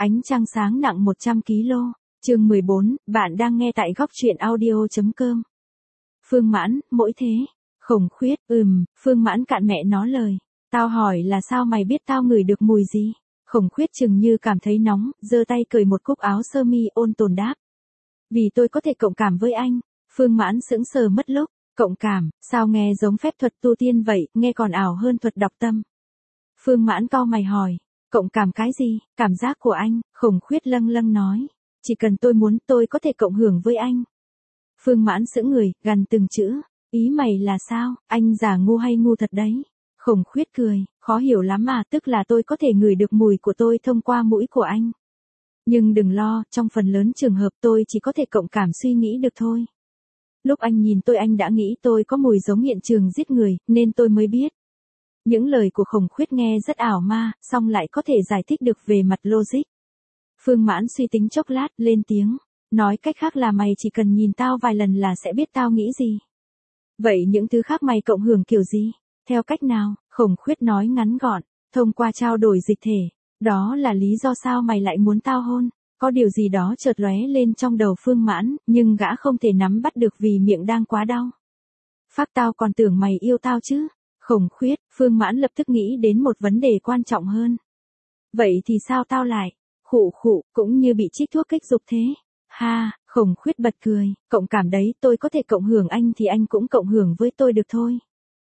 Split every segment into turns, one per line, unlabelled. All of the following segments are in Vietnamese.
Ánh trăng sáng nặng 100 kg. Chương 14, bạn đang nghe tại góc truyện audio.com. Phương Mãn, mỗi thế. Khổng Khuyết, Phương Mãn cạn mẹ nó lời. Tao hỏi là sao mày biết tao ngửi được mùi gì? Khổng Khuyết chừng như cảm thấy nóng, giơ tay cởi một cúc áo sơ mi ôn tồn đáp. Vì tôi có thể cộng cảm với anh. Phương Mãn sững sờ mất lúc. Cộng cảm, sao nghe giống phép thuật tu tiên vậy, nghe còn ảo hơn thuật đọc tâm. Phương Mãn cau mày hỏi. Cộng cảm cái gì? Cảm giác của anh, Khổng Khuyết lâng lâng nói. Chỉ cần tôi muốn tôi có thể cộng hưởng với anh. Phương Mãn sững người, gằn từng chữ. Ý mày là sao, anh giả ngu hay ngu thật đấy? Khổng Khuyết cười, khó hiểu lắm à, tức là tôi có thể ngửi được mùi của tôi thông qua mũi của anh. Nhưng đừng lo, trong phần lớn trường hợp tôi chỉ có thể cộng cảm suy nghĩ được thôi. Lúc anh nhìn tôi anh đã nghĩ tôi có mùi giống hiện trường giết người, nên tôi mới biết. Những lời của Khổng Khuyết nghe rất ảo ma, song lại có thể giải thích được về mặt logic. Phương Mãn suy tính chốc lát, lên tiếng. Nói cách khác là mày chỉ cần nhìn tao vài lần là sẽ biết tao nghĩ gì. Vậy những thứ khác mày cộng hưởng kiểu gì? Theo cách nào? Khổng Khuyết nói ngắn gọn. Thông qua trao đổi dịch thể. Đó là lý do sao mày lại muốn tao hôn. Có điều gì đó chợt lóe lên trong đầu Phương Mãn, nhưng gã không thể nắm bắt được vì miệng đang quá đau. Phác tao còn tưởng mày yêu tao chứ. Khổng Khuyết, Phương Mãn lập tức nghĩ đến một vấn đề quan trọng hơn. Vậy thì sao tao lại? Khụ khụ, cũng như bị trích thuốc kích dục thế. Ha, Khổng Khuyết bật cười, cộng cảm đấy, tôi có thể cộng hưởng anh thì anh cũng cộng hưởng với tôi được thôi.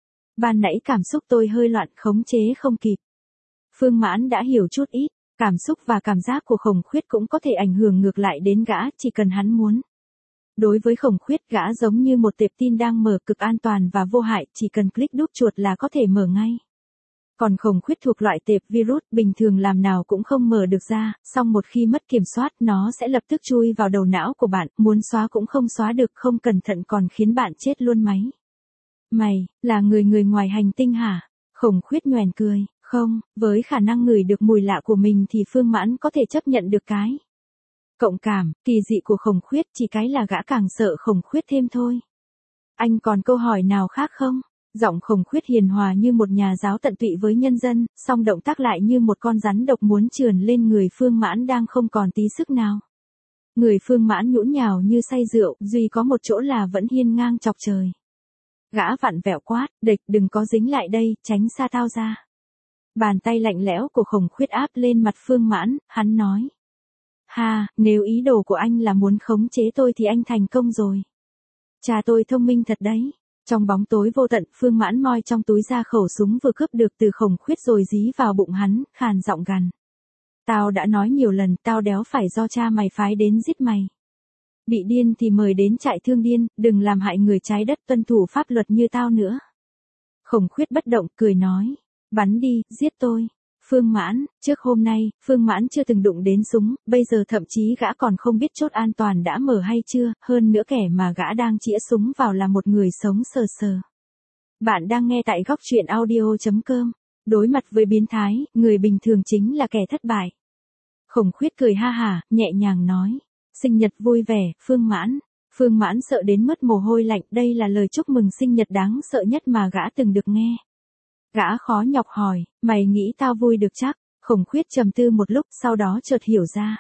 Ban nãy cảm xúc tôi hơi loạn, khống chế không kịp. Phương Mãn đã hiểu chút ít, cảm xúc và cảm giác của Khổng Khuyết cũng có thể ảnh hưởng ngược lại đến gã, chỉ cần hắn muốn. Đối với Khổng Khuyết, gã giống như một tệp tin đang mở, cực an toàn và vô hại, chỉ cần click đúp chuột là có thể mở ngay. Còn Khổng Khuyết thuộc loại tệp virus, bình thường làm nào cũng không mở được ra, song một khi mất kiểm soát, nó sẽ lập tức chui vào đầu não của bạn, muốn xóa cũng không xóa được, không cẩn thận còn khiến bạn chết luôn máy. Mày, là người ngoài hành tinh hả? Khổng Khuyết nhoẻn cười, không, với khả năng ngửi được mùi lạ của mình thì Phương Mãn có thể chấp nhận được cái cộng cảm, kỳ dị của Khổng Khuyết, chỉ cái là gã càng sợ Khổng Khuyết thêm thôi. Anh còn câu hỏi nào khác không? Giọng Khổng Khuyết hiền hòa như một nhà giáo tận tụy với nhân dân, song động tác lại như một con rắn độc muốn trườn lên người Phương Mãn đang không còn tí sức nào. Người Phương Mãn nhũn nhào như say rượu, duy có một chỗ là vẫn hiên ngang chọc trời. Gã vặn vẹo quát, địch, đừng có dính lại đây, tránh xa tao ra. Bàn tay lạnh lẽo của Khổng Khuyết áp lên mặt Phương Mãn, hắn nói. Ha, nếu ý đồ của anh là muốn khống chế tôi thì anh thành công rồi. Cha tôi thông minh thật đấy. Trong bóng tối vô tận, Phương Mãn moi trong túi ra khẩu súng vừa cướp được từ Khổng Khuyết rồi dí vào bụng hắn, khàn giọng gằn. Tao đã nói nhiều lần, tao đéo phải do cha mày phái đến giết mày. Bị điên thì mời đến trại thương điên, đừng làm hại người trái đất, tuân thủ pháp luật như tao nữa. Khổng Khuyết bất động, cười nói. Bắn đi, giết tôi. Phương Mãn, trước hôm nay, Phương Mãn chưa từng đụng đến súng, bây giờ thậm chí gã còn không biết chốt an toàn đã mở hay chưa, hơn nữa kẻ mà gã đang chĩa súng vào là một người sống sờ sờ. Bạn đang nghe tại góc truyện audio.com. Đối mặt với biến thái, người bình thường chính là kẻ thất bại. Khổng Khuyết cười ha hả, nhẹ nhàng nói. Sinh nhật vui vẻ, Phương Mãn. Phương Mãn sợ đến mất mồ hôi lạnh, đây là lời chúc mừng sinh nhật đáng sợ nhất mà gã từng được nghe. Gã khó nhọc hỏi, mày nghĩ tao vui được chắc? Khổng Khuyết trầm tư một lúc, sau đó chợt hiểu ra.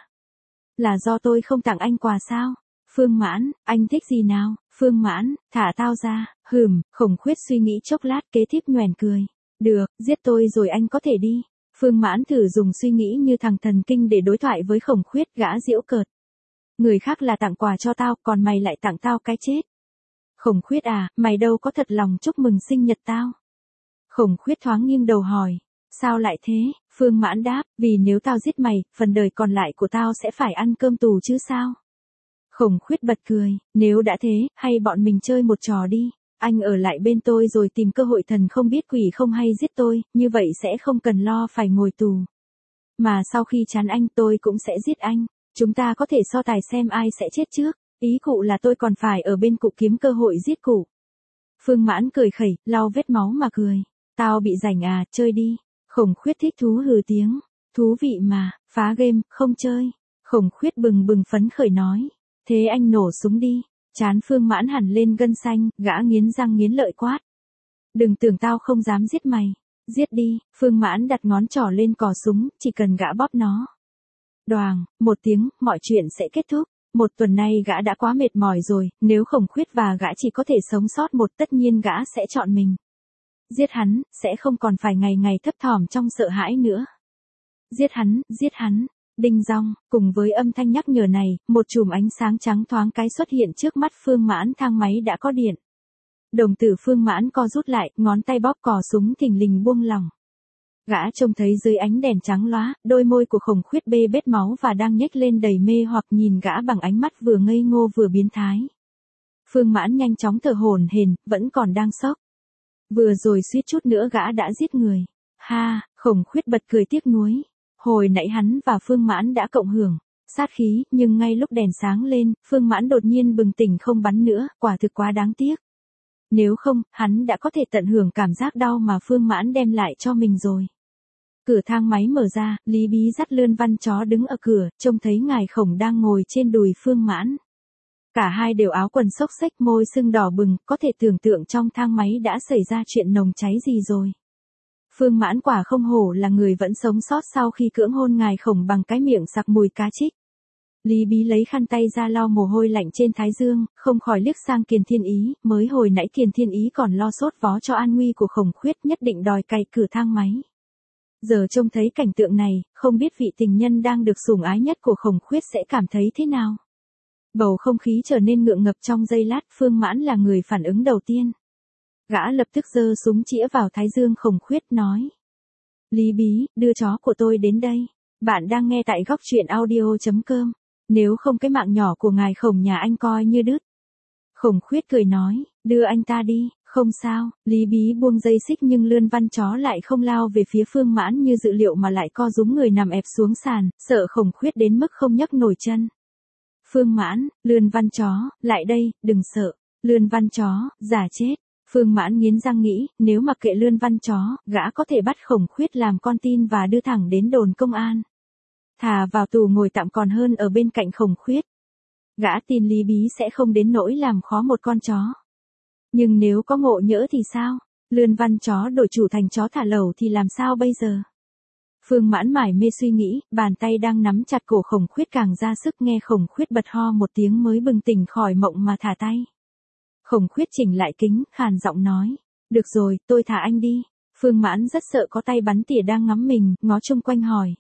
Là do tôi không tặng anh quà sao? Phương Mãn, anh thích gì nào? Phương Mãn, thả tao ra. Khổng Khuyết suy nghĩ chốc lát, kế tiếp nhoẻn cười. Được, giết tôi rồi anh có thể đi. Phương Mãn thử dùng suy nghĩ như thằng thần kinh để đối thoại với Khổng Khuyết, gã giễu cợt. Người khác là tặng quà cho tao, còn mày lại tặng tao cái chết. Khổng Khuyết à, mày đâu có thật lòng chúc mừng sinh nhật tao. Khổng Khuyết thoáng nghiêng đầu hỏi. Sao lại thế? Phương Mãn đáp, vì nếu tao giết mày, phần đời còn lại của tao sẽ phải ăn cơm tù chứ sao? Khổng Khuyết bật cười, nếu đã thế, hay bọn mình chơi một trò đi. Anh ở lại bên tôi rồi tìm cơ hội thần không biết quỷ không hay giết tôi, như vậy sẽ không cần lo phải ngồi tù. Mà sau khi chán anh tôi cũng sẽ giết anh. Chúng ta có thể so tài xem ai sẽ chết trước. Ý cụ là tôi còn phải ở bên cụ kiếm cơ hội giết cụ. Phương Mãn cười khẩy, lau vết máu mà cười. Tao bị rảnh à, chơi đi. Khổng Khuyết thích thú hừ tiếng. Thú vị mà, phá game, không chơi. Khổng Khuyết bừng bừng phấn khởi nói. Thế anh nổ súng đi. Chán Phương Mãn hẳn lên gân xanh, gã nghiến răng nghiến lợi quát. Đừng tưởng tao không dám giết mày. Giết đi, Phương Mãn đặt ngón trỏ lên cò súng, chỉ cần gã bóp nó. Đoàng, một tiếng, mọi chuyện sẽ kết thúc. Một tuần nay gã đã quá mệt mỏi rồi, nếu Khổng Khuyết và gã chỉ có thể sống sót một, tất nhiên gã sẽ chọn mình. Giết hắn, sẽ không còn phải ngày ngày thấp thỏm trong sợ hãi nữa. Giết hắn, giết hắn. Đinh dong, cùng với âm thanh nhắc nhở này, một chùm ánh sáng trắng thoáng cái xuất hiện trước mắt Phương Mãn, thang máy đã có điện. Đồng tử Phương Mãn co rút lại, ngón tay bóp cò súng thình lình buông lỏng. Gã trông thấy dưới ánh đèn trắng lóa, đôi môi của Khổng Khuyết bê bết máu và đang nhếch lên đầy mê hoặc nhìn gã bằng ánh mắt vừa ngây ngô vừa biến thái. Phương Mãn nhanh chóng thở hổn hển, vẫn còn đang sốc. Vừa rồi suýt chút nữa gã đã giết người. Ha, Khổng Khuyết bật cười tiếc nuối. Hồi nãy hắn và Phương Mãn đã cộng hưởng sát khí, nhưng ngay lúc đèn sáng lên, Phương Mãn đột nhiên bừng tỉnh không bắn nữa, quả thực quá đáng tiếc. Nếu không, hắn đã có thể tận hưởng cảm giác đau mà Phương Mãn đem lại cho mình rồi. Cửa thang máy mở ra, Lý Bí dắt Lươn Văn Chó đứng ở cửa, trông thấy ngài Khổng đang ngồi trên đùi Phương Mãn. Cả hai đều áo quần xốc xếch, môi sưng đỏ bừng, có thể tưởng tượng trong thang máy đã xảy ra chuyện nồng cháy gì rồi. Phương Mãn quả không hổ là người vẫn sống sót sau khi cưỡng hôn ngài Khổng bằng cái miệng sặc mùi cá trích. Lý Bí lấy khăn tay ra lau mồ hôi lạnh trên thái dương, không khỏi liếc sang Kiền Thiên Ý, mới hồi nãy Kiền Thiên Ý còn lo sốt vó cho an nguy của Khổng Khuyết, nhất định đòi cày cửa thang máy. Giờ trông thấy cảnh tượng này, không biết vị tình nhân đang được sủng ái nhất của Khổng Khuyết sẽ cảm thấy thế nào. Bầu không khí trở nên ngượng ngập trong giây lát, Phương Mãn là người phản ứng đầu tiên. Gã lập tức giơ súng chĩa vào thái dương Khổng Khuyết nói. Lý Bí, đưa chó của tôi đến đây. Bạn đang nghe tại góc truyện audio.com. Nếu không cái mạng nhỏ của ngài Khổng nhà anh coi như đứt. Khổng Khuyết cười nói, đưa anh ta đi, không sao. Lý Bí buông dây xích nhưng Lươn Văn Chó lại không lao về phía Phương Mãn như dự liệu mà lại co rúm người nằm ẹp xuống sàn, sợ Khổng Khuyết đến mức không nhấc nổi chân. Phương Mãn, Lươn Văn Chó, lại đây, đừng sợ. Lươn Văn Chó, giả chết. Phương Mãn nghiến răng nghĩ, nếu mặc kệ Lươn Văn Chó, gã có thể bắt Khổng Khuyết làm con tin và đưa thẳng đến đồn công an. Thà vào tù ngồi tạm còn hơn ở bên cạnh Khổng Khuyết. Gã tin Lý Bí sẽ không đến nỗi làm khó một con chó. Nhưng nếu có ngộ nhỡ thì sao? Lươn Văn Chó đổi chủ thành chó thả lẩu thì làm sao bây giờ? Phương Mãn mải mê suy nghĩ, bàn tay đang nắm chặt cổ Khổng Khuyết càng ra sức, nghe Khổng Khuyết bật ho một tiếng mới bừng tỉnh khỏi mộng mà thả tay. Khổng Khuyết chỉnh lại kính, khàn giọng nói. Được rồi, tôi thả anh đi. Phương Mãn rất sợ có tay bắn tỉa đang ngắm mình, ngó chung quanh hỏi.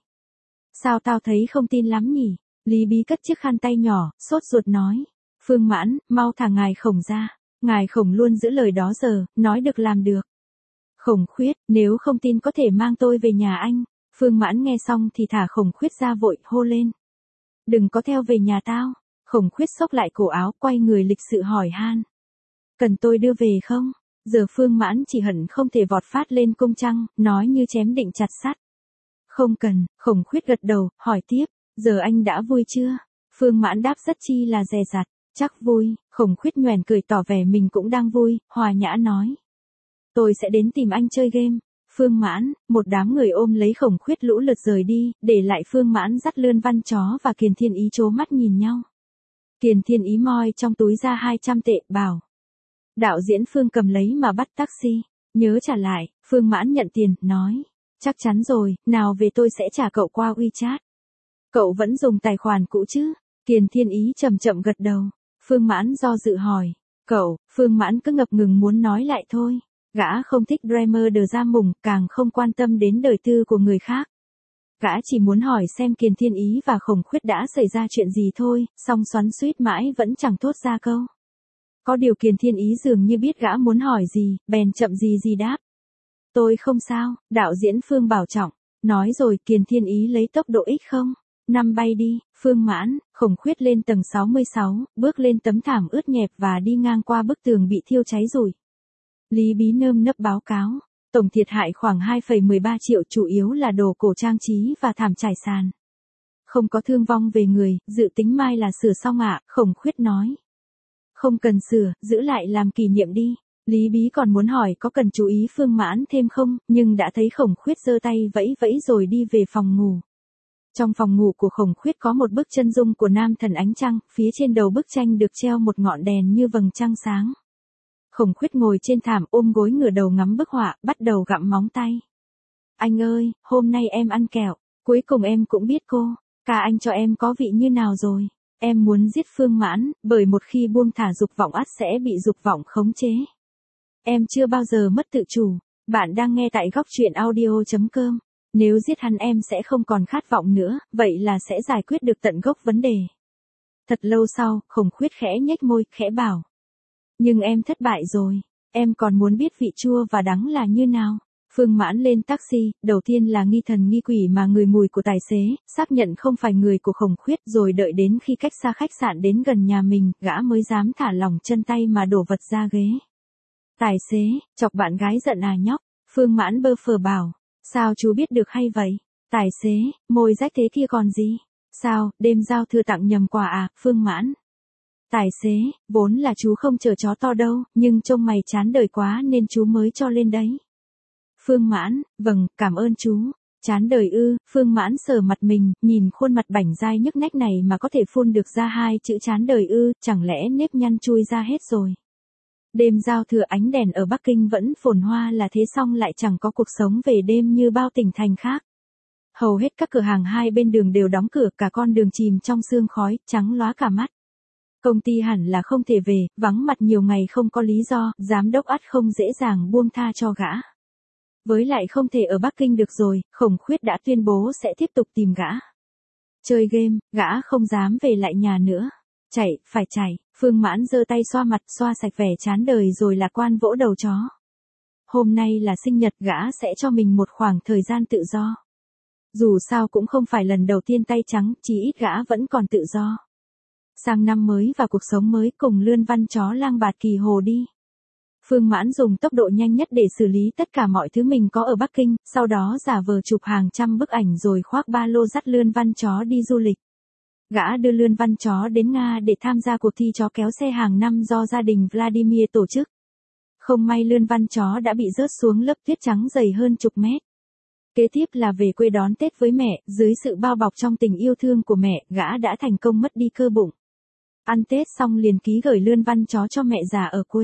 Sao tao thấy không tin lắm nhỉ? Lý Bí cất chiếc khăn tay nhỏ, sốt ruột nói. Phương Mãn, mau thả ngài Khổng ra. Ngài Khổng luôn giữ lời đó giờ, nói được làm được. Khổng Khuyết, nếu không tin có thể mang tôi về nhà anh. Phương Mãn nghe xong thì thả Khổng Khuyết ra vội, hô lên. Đừng có theo về nhà tao. Khổng Khuyết xốc lại cổ áo, quay người lịch sự hỏi han. Cần tôi đưa về không? Giờ Phương Mãn chỉ hận không thể vọt phát lên cung trăng, nói như chém định chặt sắt. Không cần. Khổng Khuyết gật đầu, hỏi tiếp. Giờ anh đã vui chưa? Phương Mãn đáp rất chi là dè dặt. Chắc vui. Khổng Khuyết nhoẻn cười tỏ vẻ mình cũng đang vui, hòa nhã nói. Tôi sẽ đến tìm anh chơi game. Phương Mãn, một đám người ôm lấy Khổng Khuyết lũ lượt rời đi, để lại Phương Mãn dắt Lươn Văn Chó và Kiền Thiên Ý trố mắt nhìn nhau. Kiền Thiên Ý moi trong túi ra 200 tệ, bảo. Đạo diễn Phương cầm lấy mà bắt taxi. Nhớ trả lại. Phương Mãn nhận tiền, nói. Chắc chắn rồi, nào về tôi sẽ trả cậu qua WeChat. Cậu vẫn dùng tài khoản cũ chứ? Kiền Thiên Ý chậm chậm gật đầu. Phương Mãn do dự hỏi. Cậu, Phương Mãn cứ ngập ngừng muốn nói lại thôi. Gã không thích Dreamer đờ ra mùng, càng không quan tâm đến đời tư của người khác. Gã chỉ muốn hỏi xem Kiền Thiên Ý và Khổng Khuyết đã xảy ra chuyện gì thôi, song xoắn xuýt mãi vẫn chẳng thốt ra câu. Có điều Kiền Thiên Ý dường như biết gã muốn hỏi gì, bèn chậm gì đáp. Tôi không sao, đạo diễn Phương bảo trọng. Nói rồi Kiền Thiên Ý lấy tốc độ X0.5 bay đi. Phương Mãn, Khổng Khuyết lên tầng 66, bước lên tấm thảm ướt nhẹp và đi ngang qua bức tường bị thiêu cháy rụi. Lý Bí nơm nấp báo cáo. Tổng thiệt hại khoảng 2,13 triệu, chủ yếu là đồ cổ trang trí và thảm trải sàn. Không có thương vong về người, dự tính mai là sửa xong ạ, Khổng Khuyết nói. Không cần sửa, giữ lại làm kỷ niệm đi. Lý Bí còn muốn hỏi có cần chú ý Phương Mãn thêm không, nhưng đã thấy Khổng Khuyết giơ tay vẫy vẫy rồi đi về phòng ngủ. Trong phòng ngủ của Khổng Khuyết có một bức chân dung của nam thần ánh trăng, phía trên đầu bức tranh được treo một ngọn đèn như vầng trăng sáng. Khổng Khuyết ngồi trên thảm ôm gối ngửa đầu ngắm bức họa, bắt đầu gặm móng tay. Anh ơi, hôm nay em ăn kẹo, cuối cùng em cũng biết cô. Ca anh cho em có vị như nào rồi? Em muốn giết Phương Mãn, bởi một khi buông thả dục vọng ắt sẽ bị dục vọng khống chế. Em chưa bao giờ mất tự chủ. Bạn đang nghe tại góc truyện audio.com. Nếu giết hắn em sẽ không còn khát vọng nữa, vậy là sẽ giải quyết được tận gốc vấn đề. Thật lâu sau, Khổng Khuyết khẽ nhếch môi, khẽ bảo. Nhưng em thất bại rồi. Em còn muốn biết vị chua và đắng là như nào. Phương Mãn lên taxi, đầu tiên là nghi thần nghi quỷ mà người mùi của tài xế, xác nhận không phải người của Khổng Khuyết, rồi đợi đến khi cách xa khách sạn đến gần nhà mình, gã mới dám thả lỏng chân tay mà đổ vật ra ghế. Tài xế, chọc bạn gái giận à nhóc? Phương Mãn bơ phờ bảo. Sao chú biết được hay vậy? Tài xế, môi rách thế kia còn gì? Sao, đêm giao thừa tặng nhầm quà à, Phương Mãn? Tài xế, vốn là chú không chờ chó to đâu, nhưng trông mày chán đời quá nên chú mới cho lên đấy. Phương Mãn, vâng, cảm ơn chú. Chán đời ư? Phương Mãn sờ mặt mình, nhìn khuôn mặt bảnh dai nhức nách này mà có thể phun được ra hai chữ chán đời ư, chẳng lẽ nếp nhăn chui ra hết rồi. Đêm giao thừa ánh đèn ở Bắc Kinh vẫn phồn hoa là thế, xong lại chẳng có cuộc sống về đêm như bao tỉnh thành khác. Hầu hết các cửa hàng hai bên đường đều đóng cửa, cả con đường chìm trong sương khói, trắng lóa cả mắt. Công ty hẳn là không thể về, vắng mặt nhiều ngày không có lý do, giám đốc ắt không dễ dàng buông tha cho gã. Với lại không thể ở Bắc Kinh được rồi, Khổng Khuyết đã tuyên bố sẽ tiếp tục tìm gã. Chơi game, gã không dám về lại nhà nữa. Chạy, phải chạy, Phương Mãn giơ tay xoa mặt, xoa sạch vẻ chán đời rồi lạc quan vỗ đầu chó. Hôm nay là sinh nhật, gã sẽ cho mình một khoảng thời gian tự do. Dù sao cũng không phải lần đầu tiên tay trắng, chí ít gã vẫn còn tự do. Sang năm mới và cuộc sống mới, cùng Lươn Văn chó lang bạt kỳ hồ đi. Phương Mãn dùng tốc độ nhanh nhất để xử lý tất cả mọi thứ mình có ở Bắc Kinh, sau đó giả vờ chụp hàng trăm bức ảnh rồi khoác ba lô dắt Lươn Văn chó đi du lịch. Gã đưa Lươn Văn chó đến Nga để tham gia cuộc thi chó kéo xe hàng năm do gia đình Vladimir tổ chức. Không may Lươn Văn chó đã bị rớt xuống lớp tuyết trắng dày hơn chục mét. Kế tiếp là về quê đón Tết với mẹ, dưới sự bao bọc trong tình yêu thương của mẹ, gã đã thành công mất đi cơ bụng. Ăn Tết xong liền ký gửi Lươn Văn chó cho mẹ già ở quê.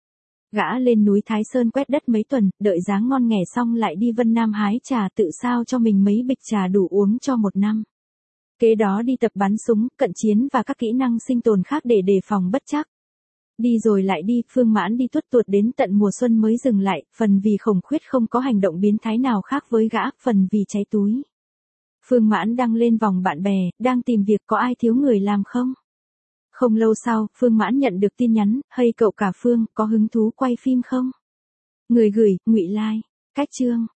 Gã lên núi Thái Sơn quét đất mấy tuần, đợi giá ngon nghẻ xong lại đi Vân Nam hái trà tự sao cho mình mấy bịch trà đủ uống cho một năm. Kế đó đi tập bắn súng, cận chiến và các kỹ năng sinh tồn khác để đề phòng bất trắc. Đi rồi lại đi, Phương Mãn đi tuốt tuột đến tận mùa xuân mới dừng lại, phần vì Khổng Khuyết không có hành động biến thái nào khác với gã, phần vì cháy túi. Phương Mãn đăng lên vòng bạn bè, đang tìm việc có ai thiếu người làm không? Không lâu sau, Phương Mãn nhận được tin nhắn, hey cậu cả Phương, có hứng thú quay phim không? Người gửi, Ngụy Lai. Cách chương.